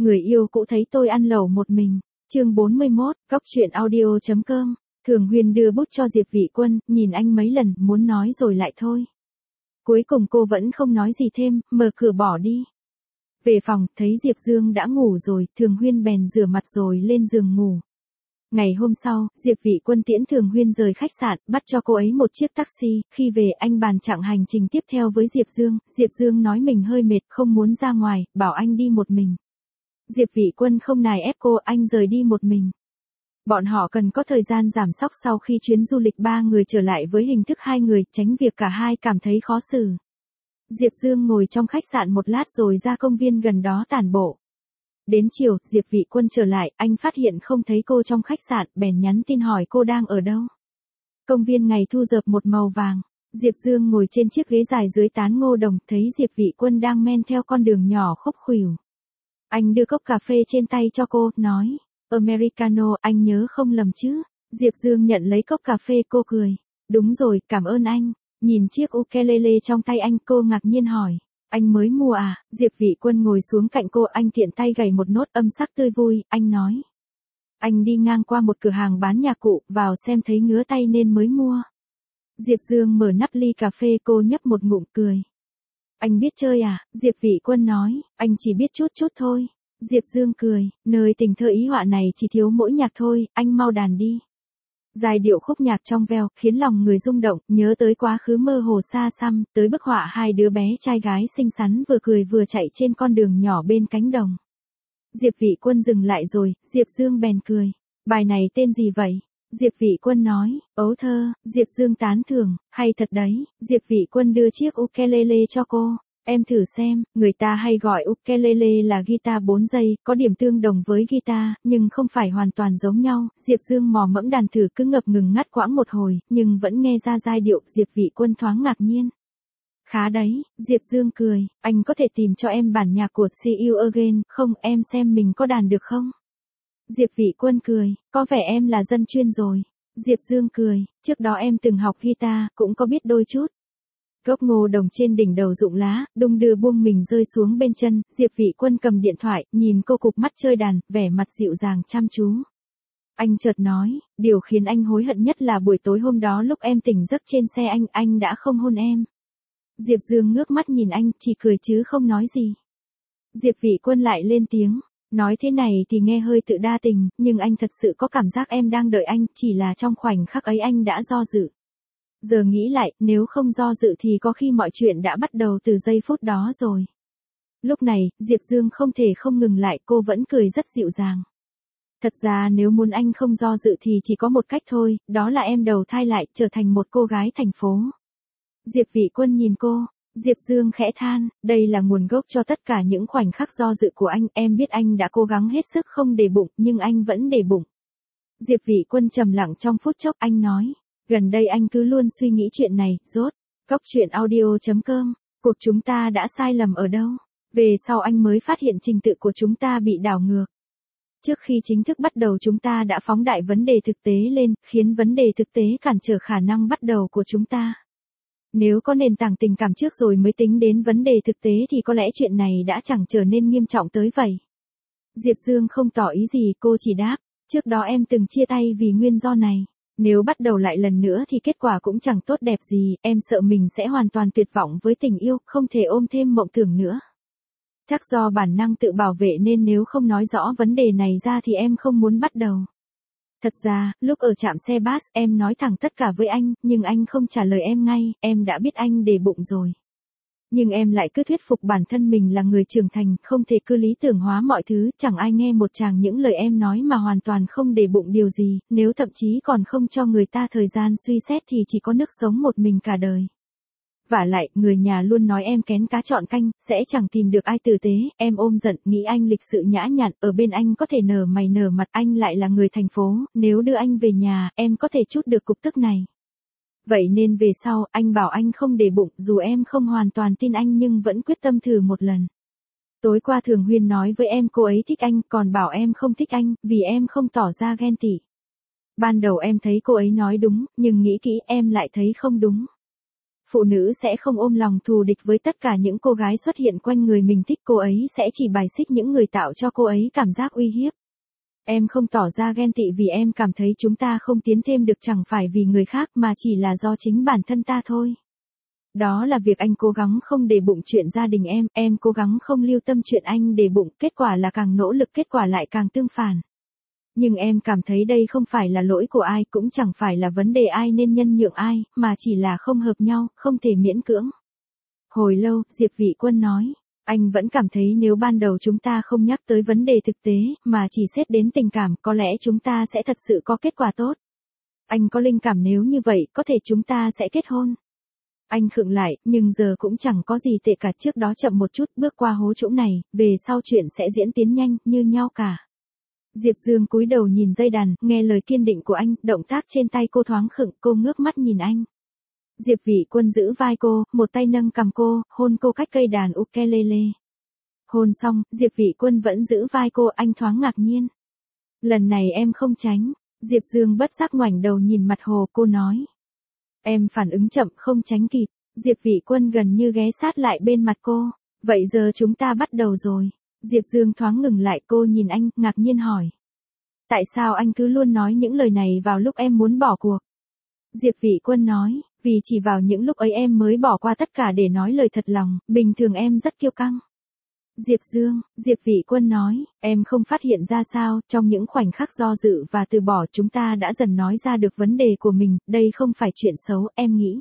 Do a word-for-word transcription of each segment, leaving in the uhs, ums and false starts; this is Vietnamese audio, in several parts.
người yêu cũ thấy tôi ăn lẩu một mình. Chương bốn mươi mốt, Góc truyện audio chấm com. Thường Huyền đưa bút cho Diệp Vị Quân, nhìn anh mấy lần, muốn nói rồi lại thôi. Cuối cùng cô vẫn không nói gì thêm, mở cửa bỏ đi. Về phòng, thấy Diệp Dương đã ngủ rồi, Thường Huyên bèn rửa mặt rồi lên giường ngủ. Ngày hôm sau, Diệp Vị Quân tiễn Thường Huyên rời khách sạn, bắt cho cô ấy một chiếc taxi, khi về anh bàn chặng hành trình tiếp theo với Diệp Dương, Diệp Dương nói mình hơi mệt, không muốn ra ngoài, bảo anh đi một mình. Diệp Vị Quân không nài ép cô, anh rời đi một mình. Bọn họ cần có thời gian giảm sóc sau khi chuyến du lịch ba người trở lại với hình thức hai người, tránh việc cả hai cảm thấy khó xử. Diệp Dương ngồi trong khách sạn một lát rồi ra công viên gần đó tản bộ. Đến chiều, Diệp Vị Quân trở lại, anh phát hiện không thấy cô trong khách sạn, bèn nhắn tin hỏi cô đang ở đâu. Công viên ngày thu dợp một màu vàng. Diệp Dương ngồi trên chiếc ghế dài dưới tán ngô đồng, thấy Diệp Vị Quân đang men theo con đường nhỏ khúc khuỷu. Anh đưa cốc cà phê trên tay cho cô, nói, Americano, anh nhớ không lầm chứ. Diệp Dương nhận lấy cốc cà phê, cô cười. Đúng rồi, cảm ơn anh. Nhìn chiếc ukulele trong tay anh, cô ngạc nhiên hỏi. Anh mới mua à? Diệp Vị Quân ngồi xuống cạnh cô, anh tiện tay gảy một nốt, âm sắc tươi vui, anh nói. Anh đi ngang qua một cửa hàng bán nhạc cụ, vào xem thấy ngứa tay nên mới mua. Diệp Dương mở nắp ly cà phê, cô nhấp một ngụm cười. Anh biết chơi à? Diệp Vị Quân nói, anh chỉ biết chút chút thôi. Diệp Dương cười, nơi tình thơ ý họa này chỉ thiếu mỗi nhạc thôi, anh mau đàn đi. Giai điệu khúc nhạc trong veo, khiến lòng người rung động, nhớ tới quá khứ mơ hồ xa xăm, tới bức họa hai đứa bé trai gái xinh xắn vừa cười vừa chạy trên con đường nhỏ bên cánh đồng. Diệp Vị Quân dừng lại rồi, Diệp Dương bèn cười. Bài này tên gì vậy? Diệp Vị Quân nói, ấu thơ. Diệp Dương tán thưởng, hay thật đấy. Diệp Vị Quân đưa chiếc ukulele cho cô. Em thử xem, người ta hay gọi ukulele là guitar bốn giây, có điểm tương đồng với guitar, nhưng không phải hoàn toàn giống nhau. Diệp Dương mò mẫm đàn thử cứ ngập ngừng ngắt quãng một hồi, nhưng vẫn nghe ra giai điệu. Diệp Vị Quân thoáng ngạc nhiên. Khá đấy, Diệp Dương cười, anh có thể tìm cho em bản nhạc của See You Again, không, em xem mình có đàn được không? Diệp Vị Quân cười, có vẻ em là dân chuyên rồi. Diệp Dương cười, trước đó em từng học guitar, cũng có biết đôi chút. Gốc ngô đồng trên đỉnh đầu rụng lá, đung đưa buông mình rơi xuống bên chân, Diệp Vị Quân cầm điện thoại, nhìn cô cụp mắt chơi đàn, vẻ mặt dịu dàng chăm chú. Anh chợt nói, điều khiến anh hối hận nhất là buổi tối hôm đó lúc em tỉnh giấc trên xe anh, anh đã không hôn em. Diệp Dương ngước mắt nhìn anh, chỉ cười chứ không nói gì. Diệp Vị Quân lại lên tiếng, nói thế này thì nghe hơi tự đa tình, nhưng anh thật sự có cảm giác em đang đợi anh, chỉ là trong khoảnh khắc ấy anh đã do dự. Giờ nghĩ lại, nếu không do dự thì có khi mọi chuyện đã bắt đầu từ giây phút đó rồi. Lúc này, Diệp Dương không thể không ngừng lại, cô vẫn cười rất dịu dàng. Thật ra nếu muốn anh không do dự thì chỉ có một cách thôi, đó là em đầu thai lại, trở thành một cô gái thành phố. Diệp Vị Quân nhìn cô, Diệp Dương khẽ than, đây là nguồn gốc cho tất cả những khoảnh khắc do dự của anh, em biết anh đã cố gắng hết sức không để bụng, nhưng anh vẫn để bụng. Diệp Vị Quân trầm lặng trong phút chốc, anh nói. Gần đây anh cứ luôn suy nghĩ chuyện này, rốt. Góc truyện audio chấm com. Cuộc chúng ta đã sai lầm ở đâu? Về sau anh mới phát hiện trình tự của chúng ta bị đảo ngược. Trước khi chính thức bắt đầu chúng ta đã phóng đại vấn đề thực tế lên, khiến vấn đề thực tế cản trở khả năng bắt đầu của chúng ta. Nếu có nền tảng tình cảm trước rồi mới tính đến vấn đề thực tế thì có lẽ chuyện này đã chẳng trở nên nghiêm trọng tới vậy. Diệp Dương không tỏ ý gì, cô chỉ đáp. Trước đó em từng chia tay vì nguyên do này. Nếu bắt đầu lại lần nữa thì kết quả cũng chẳng tốt đẹp gì, em sợ mình sẽ hoàn toàn tuyệt vọng với tình yêu, không thể ôm thêm mộng tưởng nữa. Chắc do bản năng tự bảo vệ nên nếu không nói rõ vấn đề này ra thì em không muốn bắt đầu. Thật ra, lúc ở trạm xe bus em nói thẳng tất cả với anh, nhưng anh không trả lời em ngay, em đã biết anh để bụng rồi. Nhưng em lại cứ thuyết phục bản thân mình là người trưởng thành, không thể cứ lý tưởng hóa mọi thứ, chẳng ai nghe một tràng những lời em nói mà hoàn toàn không để bụng điều gì, nếu thậm chí còn không cho người ta thời gian suy xét thì chỉ có nước sống một mình cả đời. Vả lại, người nhà luôn nói em kén cá chọn canh, sẽ chẳng tìm được ai tử tế, em ôm giận, nghĩ anh lịch sự nhã nhặn, ở bên anh có thể nở mày nở mặt, anh lại là người thành phố, nếu đưa anh về nhà, em có thể trút được cục tức này. Vậy nên về sau, anh bảo anh không để bụng, dù em không hoàn toàn tin anh nhưng vẫn quyết tâm thử một lần. Tối qua Thường Huyên nói với em cô ấy thích anh, còn bảo em không thích anh, vì em không tỏ ra ghen tị. Ban đầu em thấy cô ấy nói đúng, nhưng nghĩ kỹ em lại thấy không đúng. Phụ nữ sẽ không ôm lòng thù địch với tất cả những cô gái xuất hiện quanh người mình thích, cô ấy sẽ chỉ bài xích những người tạo cho cô ấy cảm giác uy hiếp. Em không tỏ ra ghen tị vì em cảm thấy chúng ta không tiến thêm được, chẳng phải vì người khác mà chỉ là do chính bản thân ta thôi. Đó là việc anh cố gắng không để bụng chuyện gia đình em, em cố gắng không lưu tâm chuyện anh để bụng, kết quả là càng nỗ lực kết quả lại càng tương phản. Nhưng em cảm thấy đây không phải là lỗi của ai, cũng chẳng phải là vấn đề ai nên nhân nhượng ai, mà chỉ là không hợp nhau, không thể miễn cưỡng. Hồi lâu, Diệp Vị Quân nói, anh vẫn cảm thấy nếu ban đầu chúng ta không nhắc tới vấn đề thực tế, mà chỉ xét đến tình cảm, có lẽ chúng ta sẽ thật sự có kết quả tốt. Anh có linh cảm nếu như vậy, có thể chúng ta sẽ kết hôn. Anh khựng lại, nhưng giờ cũng chẳng có gì tệ cả, trước đó chậm một chút, bước qua hố chỗ này, về sau chuyện sẽ diễn tiến nhanh, như nhau cả. Diệp Dương cúi đầu nhìn dây đàn, nghe lời kiên định của anh, động tác trên tay cô thoáng khựng, cô ngước mắt nhìn anh. Diệp Vị Quân giữ vai cô, một tay nâng cằm cô, hôn cô cách cây đàn ukulele. Hôn xong, Diệp Vị Quân vẫn giữ vai cô, anh thoáng ngạc nhiên. Lần này em không tránh. Diệp Dương bất giác ngoảnh đầu nhìn mặt hồ, cô nói. Em phản ứng chậm, không tránh kịp. Diệp Vị Quân gần như ghé sát lại bên mặt cô. Vậy giờ chúng ta bắt đầu rồi. Diệp Dương thoáng ngừng lại, cô nhìn anh, ngạc nhiên hỏi. Tại sao anh cứ luôn nói những lời này vào lúc em muốn bỏ cuộc? Diệp Vị Quân nói, vì chỉ vào những lúc ấy em mới bỏ qua tất cả để nói lời thật lòng, bình thường em rất kiêu căng. Diệp Dương, Diệp Vị Quân nói, em không phát hiện ra sao, trong những khoảnh khắc do dự và từ bỏ chúng ta đã dần nói ra được vấn đề của mình, đây không phải chuyện xấu, em nghĩ.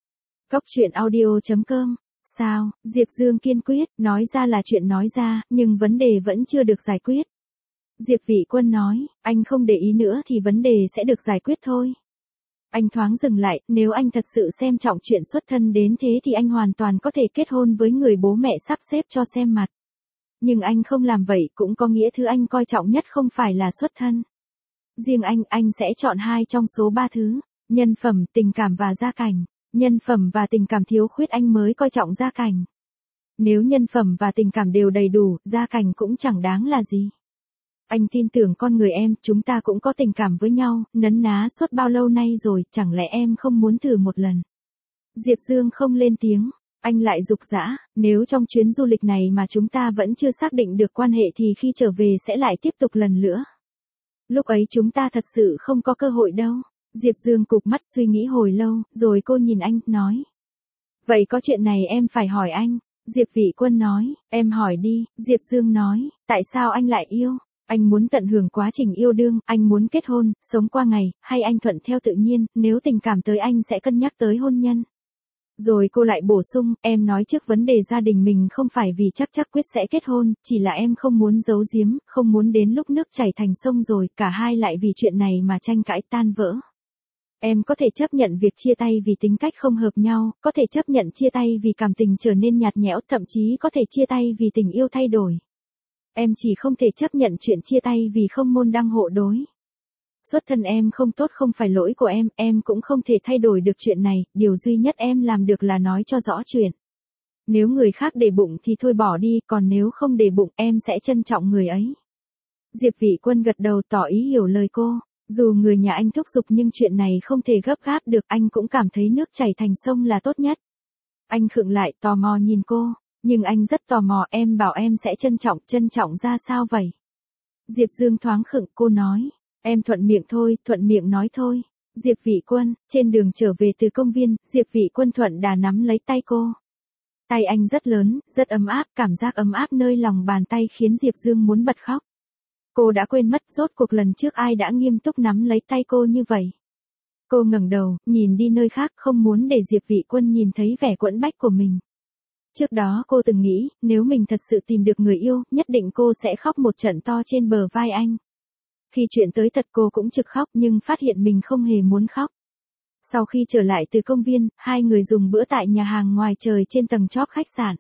Cốc truyện audio chấm com. Sao, Diệp Dương kiên quyết, nói ra là chuyện nói ra, nhưng vấn đề vẫn chưa được giải quyết. Diệp Vị Quân nói, anh không để ý nữa thì vấn đề sẽ được giải quyết thôi. Anh thoáng dừng lại, nếu anh thật sự xem trọng chuyện xuất thân đến thế thì anh hoàn toàn có thể kết hôn với người bố mẹ sắp xếp cho xem mặt. Nhưng anh không làm vậy cũng có nghĩa thứ anh coi trọng nhất không phải là xuất thân. Riêng anh, anh sẽ chọn hai trong số ba thứ, nhân phẩm, tình cảm và gia cảnh. Nhân phẩm và tình cảm thiếu khuyết anh mới coi trọng gia cảnh. Nếu nhân phẩm và tình cảm đều đầy đủ, gia cảnh cũng chẳng đáng là gì. Anh tin tưởng con người em, chúng ta cũng có tình cảm với nhau, nấn ná suốt bao lâu nay rồi, chẳng lẽ em không muốn thử một lần? Diệp Dương không lên tiếng, anh lại dục dã, nếu trong chuyến du lịch này mà chúng ta vẫn chưa xác định được quan hệ thì khi trở về sẽ lại tiếp tục lần nữa. Lúc ấy chúng ta thật sự không có cơ hội đâu. Diệp Dương cụp mắt suy nghĩ hồi lâu, rồi cô nhìn anh, nói. Vậy có chuyện này em phải hỏi anh. Diệp Vị Quân nói, em hỏi đi. Diệp Dương nói, tại sao anh lại yêu? Anh muốn tận hưởng quá trình yêu đương, anh muốn kết hôn, sống qua ngày, hay anh thuận theo tự nhiên, nếu tình cảm tới anh sẽ cân nhắc tới hôn nhân. Rồi cô lại bổ sung, em nói trước vấn đề gia đình mình không phải vì chắc chắc quyết sẽ kết hôn, chỉ là em không muốn giấu giếm, không muốn đến lúc nước chảy thành sông rồi, cả hai lại vì chuyện này mà tranh cãi tan vỡ. Em có thể chấp nhận việc chia tay vì tính cách không hợp nhau, có thể chấp nhận chia tay vì cảm tình trở nên nhạt nhẽo, thậm chí có thể chia tay vì tình yêu thay đổi. Em chỉ không thể chấp nhận chuyện chia tay vì không môn đăng hộ đối. Xuất thân em không tốt không phải lỗi của em, em cũng không thể thay đổi được chuyện này, điều duy nhất em làm được là nói cho rõ chuyện. Nếu người khác để bụng thì thôi bỏ đi, còn nếu không để bụng em sẽ trân trọng người ấy. Diệp Vị Quân gật đầu tỏ ý hiểu lời cô. Dù người nhà anh thúc giục nhưng chuyện này không thể gấp gáp được, anh cũng cảm thấy nước chảy thành sông là tốt nhất. Anh khựng lại, tò mò nhìn cô, nhưng anh rất tò mò, em bảo em sẽ trân trọng, trân trọng ra sao vậy? Diệp Dương thoáng khựng, cô nói, em thuận miệng thôi, thuận miệng nói thôi. Diệp Vị Quân, trên đường trở về từ công viên, Diệp Vị Quân thuận đà nắm lấy tay cô. Tay anh rất lớn, rất ấm áp, cảm giác ấm áp nơi lòng bàn tay khiến Diệp Dương muốn bật khóc. Cô đã quên mất rốt cuộc lần trước ai đã nghiêm túc nắm lấy tay cô như vậy. Cô ngẩng đầu, nhìn đi nơi khác, không muốn để Diệp Vị Quân nhìn thấy vẻ quẫn bách của mình. Trước đó cô từng nghĩ, nếu mình thật sự tìm được người yêu, nhất định cô sẽ khóc một trận to trên bờ vai anh. Khi chuyện tới thật cô cũng trực khóc nhưng phát hiện mình không hề muốn khóc. Sau khi trở lại từ công viên, hai người dùng bữa tại nhà hàng ngoài trời trên tầng chóp khách sạn.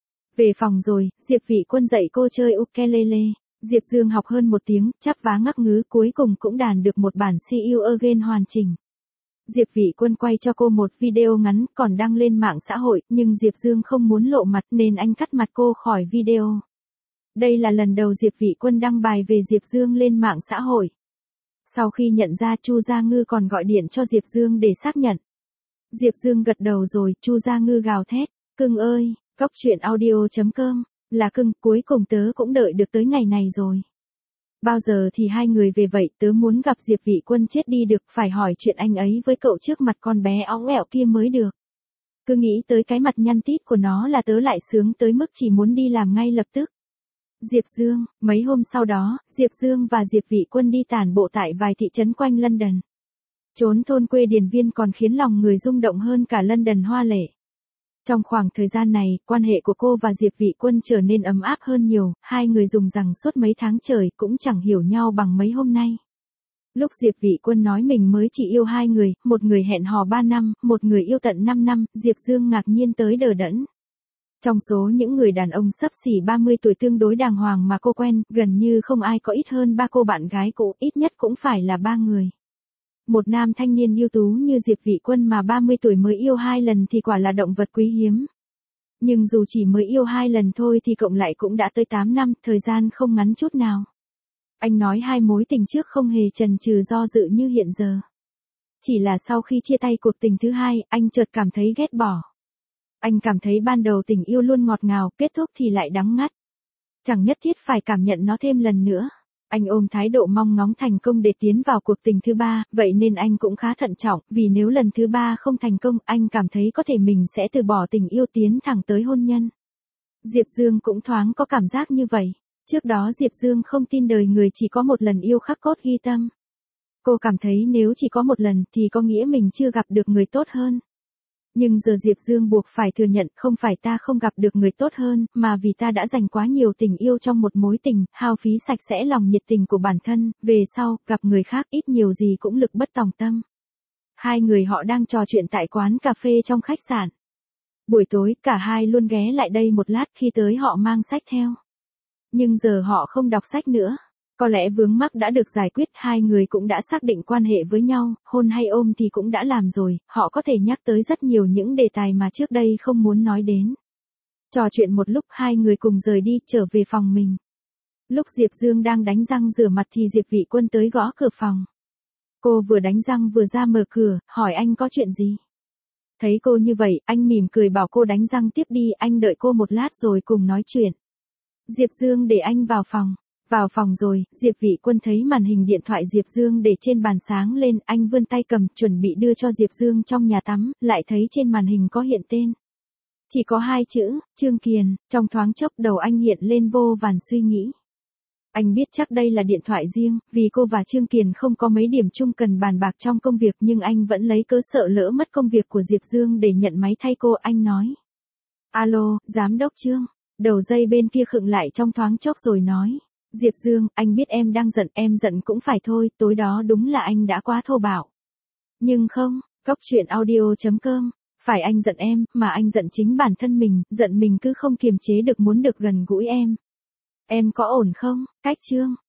Về phòng rồi, Diệp Vị Quân dạy cô chơi ukulele. Diệp Dương học hơn một tiếng, chắp vá ngắc ngứ, cuối cùng cũng đàn được một bản See You Again hoàn chỉnh. Diệp Vị Quân quay cho cô một video ngắn còn đăng lên mạng xã hội, nhưng Diệp Dương không muốn lộ mặt nên anh cắt mặt cô khỏi video. Đây là lần đầu Diệp Vị Quân đăng bài về Diệp Dương lên mạng xã hội. Sau khi nhận ra, Chu Gia Ngư còn gọi điện cho Diệp Dương để xác nhận. Diệp Dương gật đầu rồi, Chu Gia Ngư gào thét, cưng ơi, cóc truyện audio chấm com, là cưng, cuối cùng tớ cũng đợi được tới ngày này rồi. Bao giờ thì hai người về vậy, tớ muốn gặp Diệp Vị Quân chết đi được, phải hỏi chuyện anh ấy với cậu trước mặt con bé óng ẹo kia mới được. Cứ nghĩ tới cái mặt nhăn tít của nó là tớ lại sướng tới mức chỉ muốn đi làm ngay lập tức. Diệp Dương, mấy hôm sau đó, Diệp Dương và Diệp Vị Quân đi tản bộ tại vài thị trấn quanh London. Chốn thôn quê điền viên còn khiến lòng người rung động hơn cả London hoa lệ. Trong khoảng thời gian này, quan hệ của cô và Diệp Vị Quân trở nên ấm áp hơn nhiều, hai người dùng rằng suốt mấy tháng trời cũng chẳng hiểu nhau bằng mấy hôm nay. Lúc Diệp Vị Quân nói mình mới chỉ yêu hai người, một người hẹn hò ba năm, một người yêu tận năm năm, Diệp Dương ngạc nhiên tới đờ đẫn. Trong số những người đàn ông xấp xỉ ba mươi tuổi tương đối đàng hoàng mà cô quen, gần như không ai có ít hơn ba cô bạn gái cũ, ít nhất cũng phải là ba người. Một nam thanh niên ưu tú như Diệp Vị Quân mà ba mươi tuổi mới yêu hai lần thì quả là động vật quý hiếm. Nhưng dù chỉ mới yêu hai lần thôi thì cộng lại cũng đã tới tám năm, thời gian không ngắn chút nào. Anh nói hai mối tình trước không hề chần chừ do dự như hiện giờ. Chỉ là sau khi chia tay cuộc tình thứ hai, anh chợt cảm thấy ghét bỏ. Anh cảm thấy ban đầu tình yêu luôn ngọt ngào, kết thúc thì lại đắng ngắt. Chẳng nhất thiết phải cảm nhận nó thêm lần nữa. Anh ôm thái độ mong ngóng thành công để tiến vào cuộc tình thứ ba, vậy nên anh cũng khá thận trọng, vì nếu lần thứ ba không thành công, anh cảm thấy có thể mình sẽ từ bỏ tình yêu tiến thẳng tới hôn nhân. Diệp Dương cũng thoáng có cảm giác như vậy. Trước đó Diệp Dương không tin đời người chỉ có một lần yêu khắc cốt ghi tâm. Cô cảm thấy nếu chỉ có một lần thì có nghĩa mình chưa gặp được người tốt hơn. Nhưng giờ Diệp Dương buộc phải thừa nhận, không phải ta không gặp được người tốt hơn, mà vì ta đã dành quá nhiều tình yêu trong một mối tình, hao phí sạch sẽ lòng nhiệt tình của bản thân, về sau, gặp người khác ít nhiều gì cũng lực bất tòng tâm. Hai người họ đang trò chuyện tại quán cà phê trong khách sạn. Buổi tối, cả hai luôn ghé lại đây một lát, khi tới họ mang sách theo. Nhưng giờ họ không đọc sách nữa. Có lẽ vướng mắc đã được giải quyết, hai người cũng đã xác định quan hệ với nhau, hôn hay ôm thì cũng đã làm rồi, họ có thể nhắc tới rất nhiều những đề tài mà trước đây không muốn nói đến. Trò chuyện một lúc, hai người cùng rời đi, trở về phòng mình. Lúc Diệp Dương đang đánh răng rửa mặt thì Diệp Vị Quân tới gõ cửa phòng. Cô vừa đánh răng vừa ra mở cửa, hỏi anh có chuyện gì. Thấy cô như vậy, anh mỉm cười bảo cô đánh răng tiếp đi, anh đợi cô một lát rồi cùng nói chuyện. Diệp Dương để anh vào phòng. Vào phòng rồi, Diệp Vị Quân thấy màn hình điện thoại Diệp Dương để trên bàn sáng lên, anh vươn tay cầm, chuẩn bị đưa cho Diệp Dương trong nhà tắm, lại thấy trên màn hình có hiện tên. Chỉ có hai chữ, Trương Kiền, trong thoáng chốc đầu anh hiện lên vô vàn suy nghĩ. Anh biết chắc đây là điện thoại riêng, vì cô và Trương Kiền không có mấy điểm chung cần bàn bạc trong công việc, nhưng anh vẫn lấy cớ sợ lỡ mất công việc của Diệp Dương để nhận máy thay cô, anh nói. Alo, Giám đốc Trương. Đầu dây bên kia khựng lại trong thoáng chốc rồi nói. Diệp Dương, anh biết em đang giận, em giận cũng phải thôi, tối đó đúng là anh đã quá thô bạo. Nhưng không, cóc truyện audio chấm com, phải anh giận em, mà anh giận chính bản thân mình, giận mình cứ không kiềm chế được muốn được gần gũi em. Em có ổn không, Cách Trương?